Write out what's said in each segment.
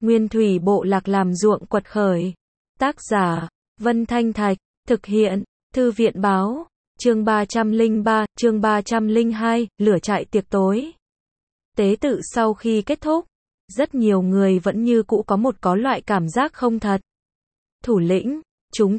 Nguyên thủy bộ lạc làm ruộng quật khởi. Tác giả, Vân Thanh Thạch, thực hiện, Thư viện báo, chương 303, chương 302, lửa trại tiệc tối. Tế tự sau khi kết thúc, rất nhiều người vẫn như cũ có loại cảm giác không thật. Thủ lĩnh, chúng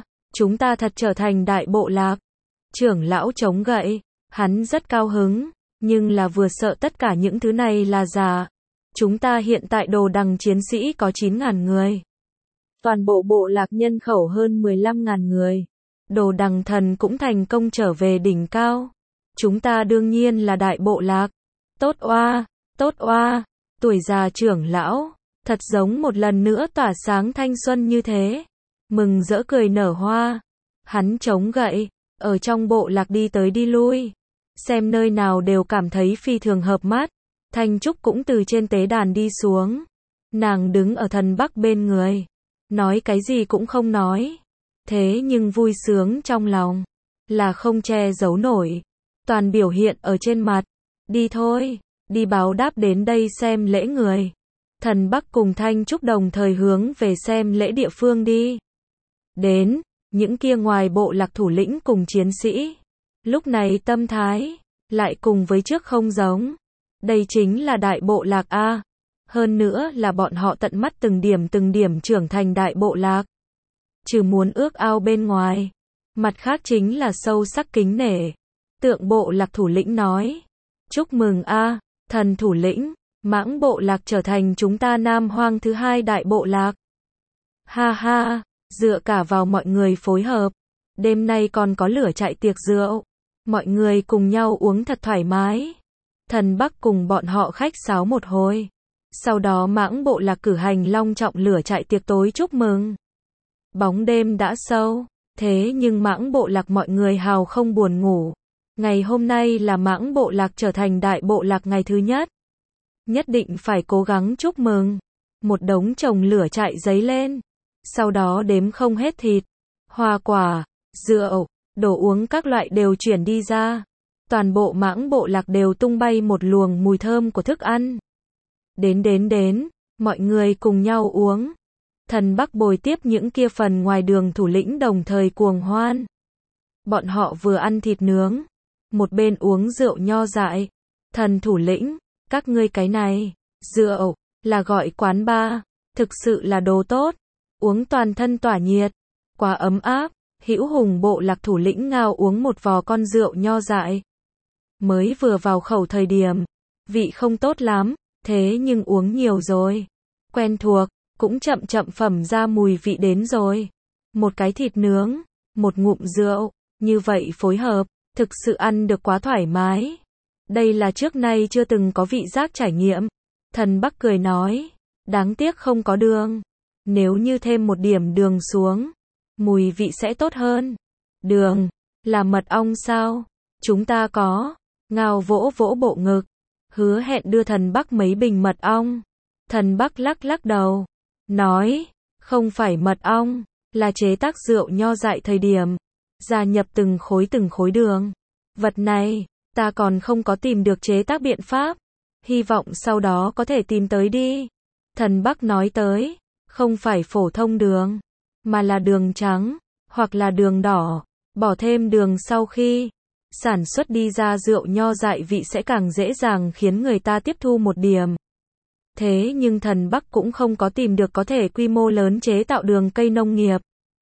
ta thật trở thành đại bộ lạc. Trưởng lão chống gậy, hắn rất cao hứng, nhưng là vừa sợ tất cả những thứ này là giả. Chúng ta hiện tại đồ đằng chiến sĩ có 9.000 người. Toàn bộ bộ lạc nhân khẩu hơn 15.000 người. Đồ đằng thần cũng thành công trở về đỉnh cao. Chúng ta đương nhiên là đại bộ lạc. Tốt oa, tuổi già trưởng lão, thật giống một lần nữa tỏa sáng thanh xuân như thế. Mừng rỡ cười nở hoa. Hắn chống gậy, ở trong bộ lạc đi tới đi lui. Xem nơi nào đều cảm thấy phi thường hợp mắt. Thanh Trúc cũng từ trên tế đàn đi xuống. Nàng đứng ở Thần Bắc bên người. Nói cái gì cũng không nói. Thế nhưng vui sướng trong lòng. Là không che giấu nổi. Toàn biểu hiện ở trên mặt. Đi thôi, đi báo đáp đến đây xem lễ người. Thần Bắc cùng Thanh Trúc đồng thời hướng về xem lễ địa phương đi. Đến, những kia ngoài bộ lạc thủ lĩnh cùng chiến sĩ. Lúc này tâm thái, lại cùng với trước không giống. Đây chính là đại bộ lạc A. Hơn nữa là bọn họ tận mắt từng điểm trưởng thành đại bộ lạc. Trừ muốn ước ao bên ngoài. Mặt khác chính là sâu sắc kính nể. Tượng bộ lạc thủ lĩnh nói. Chúc mừng A, thần thủ lĩnh, Mãng bộ lạc trở thành chúng ta Nam Hoang thứ 2 đại bộ lạc. Ha ha, dựa cả vào mọi người phối hợp. Đêm nay còn có lửa trại tiệc rượu. Mọi người cùng nhau uống thật thoải mái. Thần Bắc cùng bọn họ khách sáo một hồi. Sau đó Mãng bộ lạc cử hành long trọng lửa trại tiệc tối chúc mừng. Bóng đêm đã sâu, thế nhưng Mãng bộ lạc mọi người hào không buồn ngủ. Ngày hôm nay là Mãng bộ lạc trở thành đại bộ lạc ngày thứ nhất. Nhất định phải cố gắng chúc mừng. Một đống chồng lửa trại giấy lên. Sau đó đếm không hết thịt, hoa quả, rượu, đồ uống các loại đều chuyển đi ra. Toàn bộ Mãng bộ lạc đều tung bay một luồng mùi thơm của thức ăn. Đến, mọi người cùng nhau uống. Thần Bắc bồi tiếp những kia phần ngoài đường thủ lĩnh đồng thời cuồng hoan. Bọn họ vừa ăn thịt nướng, một bên uống rượu nho dại. Thần thủ lĩnh, các ngươi cái này, rượu, là gọi quán bar, thực sự là đồ tốt. Uống toàn thân tỏa nhiệt, quá ấm áp. Hữu Hùng bộ lạc thủ lĩnh ngao uống một vò con rượu nho dại. Mới vừa vào khẩu thời điểm, vị không tốt lắm, thế nhưng uống nhiều rồi. Quen thuộc, cũng chậm phẩm ra mùi vị đến rồi. Một cái thịt nướng, một ngụm rượu, như vậy phối hợp, thực sự ăn được quá thoải mái. Đây là trước nay chưa từng có vị giác trải nghiệm. Thần Bắc cười nói, đáng tiếc không có đường. Nếu như thêm một điểm đường xuống, mùi vị sẽ tốt hơn. Đường, là mật ong sao? Chúng ta có. Ngao vỗ bộ ngực, hứa hẹn đưa Thần Bắc mấy bình mật ong. Thần Bắc lắc đầu, nói, không phải mật ong, là chế tác rượu nho dại thời điểm, gia nhập từng khối đường. Vật này, ta còn không có tìm được chế tác biện pháp, hy vọng sau đó có thể tìm tới đi. Thần Bắc nói tới, không phải phổ thông đường, mà là đường trắng, hoặc là đường đỏ, bỏ thêm đường sau khi sản xuất đi ra rượu nho dại vị sẽ càng dễ dàng khiến người ta tiếp thu một điểm. Thế nhưng Thần Bắc cũng không có tìm được có thể quy mô lớn chế tạo đường cây nông nghiệp.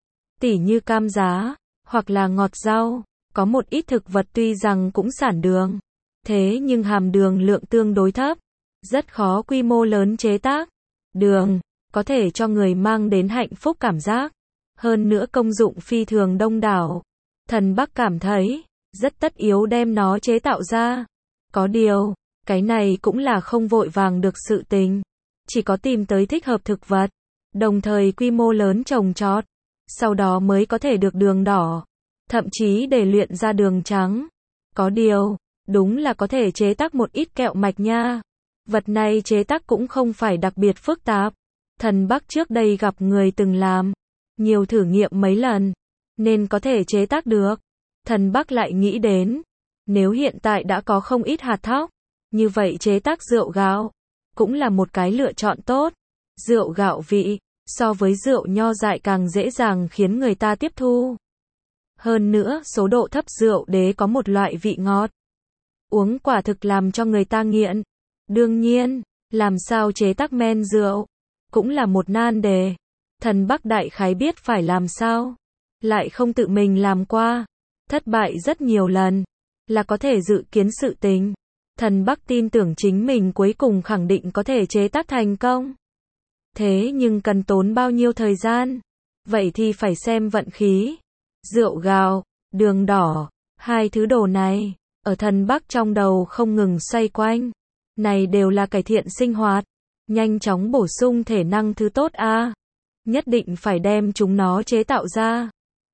Tỉ như cam giá, hoặc là ngọt rau, có một ít thực vật tuy rằng cũng sản đường. Thế nhưng hàm đường lượng tương đối thấp, rất khó quy mô lớn chế tác. Đường, có thể cho người mang đến hạnh phúc cảm giác. Hơn nữa công dụng phi thường đông đảo. Thần Bắc cảm thấy, rất tất yếu đem nó chế tạo ra. Có điều, cái này cũng là không vội vàng được sự tình. Chỉ có tìm tới thích hợp thực vật, đồng thời quy mô lớn trồng trọt, sau đó mới có thể được đường đỏ, thậm chí để luyện ra đường trắng. Có điều, đúng là có thể chế tác một ít kẹo mạch nha. Vật này chế tác cũng không phải đặc biệt phức tạp. Thần Bắc trước đây gặp người từng làm, nhiều thử nghiệm mấy lần, nên có thể chế tác được. Thần Bắc lại nghĩ đến, nếu hiện tại đã có không ít hạt thóc, như vậy chế tác rượu gạo, cũng là một cái lựa chọn tốt. Rượu gạo vị, so với rượu nho dại càng dễ dàng khiến người ta tiếp thu. Hơn nữa, số độ thấp rượu đế có một loại vị ngọt. Uống quả thực làm cho người ta nghiện. Đương nhiên, làm sao chế tác men rượu, cũng là một nan đề. Thần Bắc đại khái biết phải làm sao, lại không tự mình làm qua. Thất bại rất nhiều lần, là có thể dự kiến sự tình. Thần Bắc tin tưởng chính mình cuối cùng khẳng định có thể chế tác thành công. Thế nhưng cần tốn bao nhiêu thời gian? Vậy thì phải xem vận khí. Rượu gạo, đường đỏ, hai thứ đồ này, ở Thần Bắc trong đầu không ngừng xoay quanh. Này đều là cải thiện sinh hoạt, nhanh chóng bổ sung thể năng thứ tốt a. Nhất định phải đem chúng nó chế tạo ra.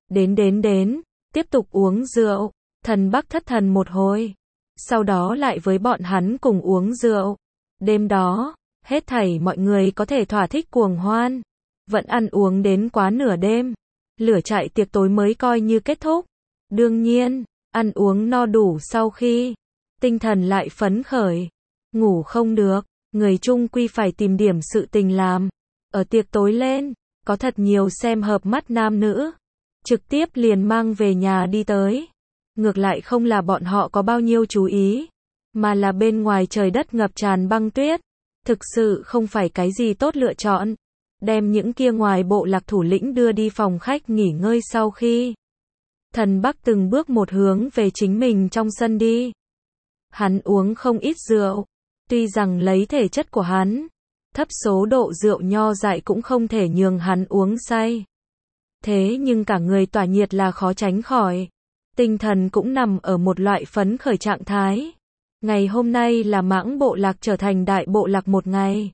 Đến, tiếp tục uống rượu. Thần Bắc thất thần một hồi. Sau đó lại với bọn hắn cùng uống rượu. Đêm đó, hết thảy mọi người có thể thỏa thích cuồng hoan. Vẫn ăn uống đến quá nửa đêm. Lửa trại tiệc tối mới coi như kết thúc. Đương nhiên, ăn uống no đủ sau khi, tinh thần lại phấn khởi. Ngủ không được, người chung quy phải tìm điểm sự tình làm. Ở tiệc tối lên, có thật nhiều xem hợp mắt nam nữ. Trực tiếp liền mang về nhà đi tới. Ngược lại không là bọn họ có bao nhiêu chú ý, mà là bên ngoài trời đất ngập tràn băng tuyết. Thực sự không phải cái gì tốt lựa chọn. Đem những kia ngoài bộ lạc thủ lĩnh đưa đi phòng khách nghỉ ngơi sau khi. Thần Bắc từng bước một hướng về chính mình trong sân đi. Hắn uống không ít rượu. Tuy rằng lấy thể chất của hắn, thấp số độ rượu nho dại cũng không thể nhường hắn uống say. Thế nhưng cả người tỏa nhiệt là khó tránh khỏi. Tinh thần cũng nằm ở một loại phấn khởi trạng thái. Ngày hôm nay là Mãng bộ lạc trở thành đại bộ lạc một ngày.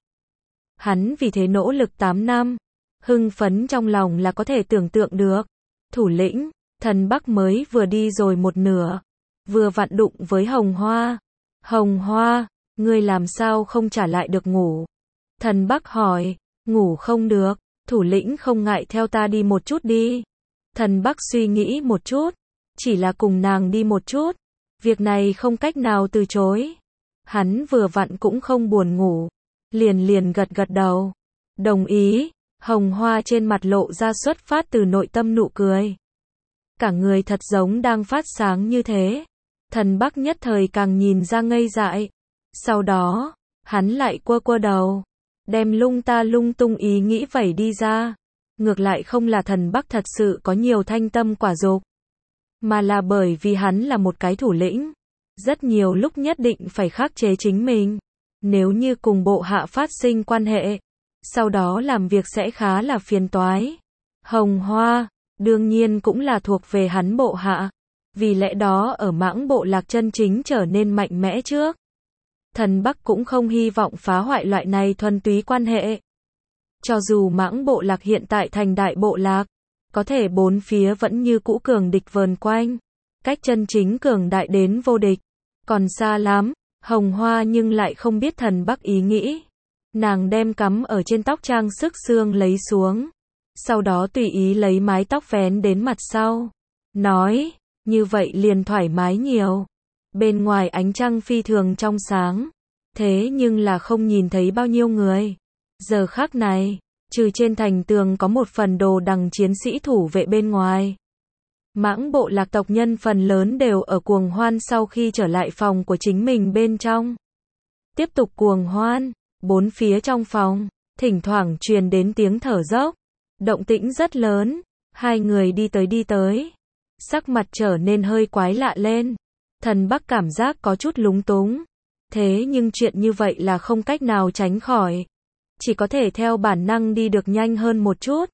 Hắn vì thế nỗ lực 8 năm. Hưng phấn trong lòng là có thể tưởng tượng được. Thủ lĩnh, Thần Bắc mới vừa đi rồi một nửa. Vừa vặn đụng với Hồng Hoa. Hồng Hoa, ngươi làm sao không trả lại được ngủ? Thần Bắc hỏi, ngủ không được, thủ lĩnh không ngại theo ta đi một chút đi. Thần Bắc suy nghĩ một chút, chỉ là cùng nàng đi một chút. Việc này không cách nào từ chối. Hắn vừa vặn cũng không buồn ngủ. Liền gật đầu. Đồng ý. Hồng Hoa trên mặt lộ ra xuất phát từ nội tâm nụ cười. Cả người thật giống đang phát sáng như thế. Thần Bắc nhất thời càng nhìn ra ngây dại. Sau đó, hắn lại quơ đầu. Đem lung tung ý nghĩ vẩy đi ra. Ngược lại không là Thần Bắc thật sự có nhiều thanh tâm quả dục, mà là bởi vì hắn là một cái thủ lĩnh. Rất nhiều lúc nhất định phải khắc chế chính mình. Nếu như cùng bộ hạ phát sinh quan hệ, sau đó làm việc sẽ khá là phiền toái. Hồng Hoa, đương nhiên cũng là thuộc về hắn bộ hạ. Vì lẽ đó ở Mãng bộ lạc chân chính trở nên mạnh mẽ trước. Thần Bắc cũng không hy vọng phá hoại loại này thuần túy quan hệ. Cho dù Mãng bộ lạc hiện tại thành đại bộ lạc, có thể bốn phía vẫn như cũ cường địch vờn quanh. Cách chân chính cường đại đến vô địch, còn xa lắm. Hồng Hoa nhưng lại không biết Thần Bắc ý nghĩ. Nàng đem cắm ở trên tóc trang sức xương lấy xuống. Sau đó tùy ý lấy mái tóc vén đến mặt sau. Nói, như vậy liền thoải mái nhiều. Bên ngoài ánh trăng phi thường trong sáng. Thế nhưng là không nhìn thấy bao nhiêu người. Giờ khắc này, trừ trên thành tường có một phần đồ đằng chiến sĩ thủ vệ bên ngoài. Mãng bộ lạc tộc nhân phần lớn đều ở cuồng hoan sau khi trở lại phòng của chính mình bên trong. Tiếp tục cuồng hoan, bốn phía trong phòng, thỉnh thoảng truyền đến tiếng thở dốc. Động tĩnh rất lớn, hai người đi tới. Sắc mặt trở nên hơi quái lạ lên. Thần Bắc cảm giác có chút lúng túng. Thế nhưng chuyện như vậy là không cách nào tránh khỏi. Chỉ có thể theo bản năng đi được nhanh hơn một chút.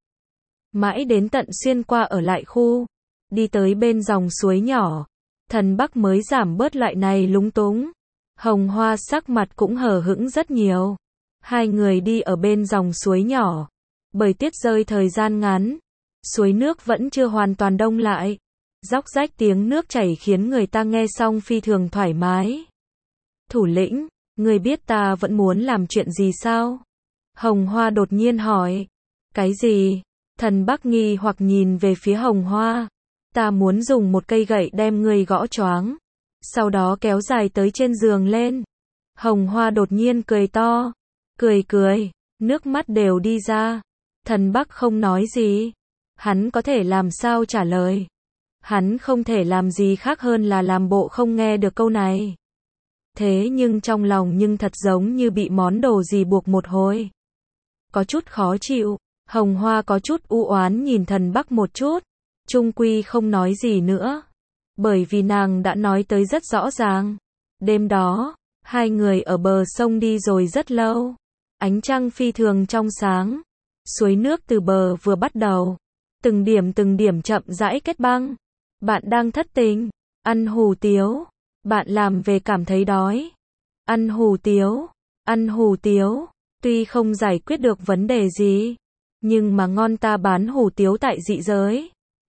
Mãi đến tận xuyên qua ở lại khu. Đi tới bên dòng suối nhỏ. Thần Bắc mới giảm bớt loại này lúng túng. Hồng Hoa sắc mặt cũng hờ hững rất nhiều. Hai người đi ở bên dòng suối nhỏ. Bởi tiết rơi thời gian ngắn, suối nước vẫn chưa hoàn toàn đông lại. Róc rách tiếng nước chảy khiến người ta nghe xong phi thường thoải mái. Thủ lĩnh, người biết ta vẫn muốn làm chuyện gì sao? Hồng Hoa đột nhiên hỏi. Cái gì? Thần Bắc nghi hoặc nhìn về phía Hồng Hoa. Ta muốn dùng một cây gậy đem người gõ choáng. Sau đó kéo dài tới trên giường lên. Hồng Hoa đột nhiên cười to. Cười. Nước mắt đều đi ra. Thần Bắc không nói gì. Hắn có thể làm sao trả lời. Hắn không thể làm gì khác hơn là làm bộ không nghe được câu này. Thế nhưng trong lòng nhưng thật giống như bị món đồ gì buộc một hồi. Có chút khó chịu. Hồng Hoa có chút u oán nhìn Thần Bắc một chút. Trung quy không nói gì nữa. Bởi vì nàng đã nói tới rất rõ ràng. Đêm đó, hai người ở bờ sông đi rồi rất lâu. Ánh trăng phi thường trong sáng. Suối nước từ bờ vừa bắt đầu. Từng điểm chậm rãi kết băng. Bạn đang thất tình. Ăn hủ tiếu. Bạn làm về cảm thấy đói. Ăn hủ tiếu. Ăn hủ tiếu. Tuy không giải quyết được vấn đề gì. Nhưng mà ngon ta bán hủ tiếu tại dị giới.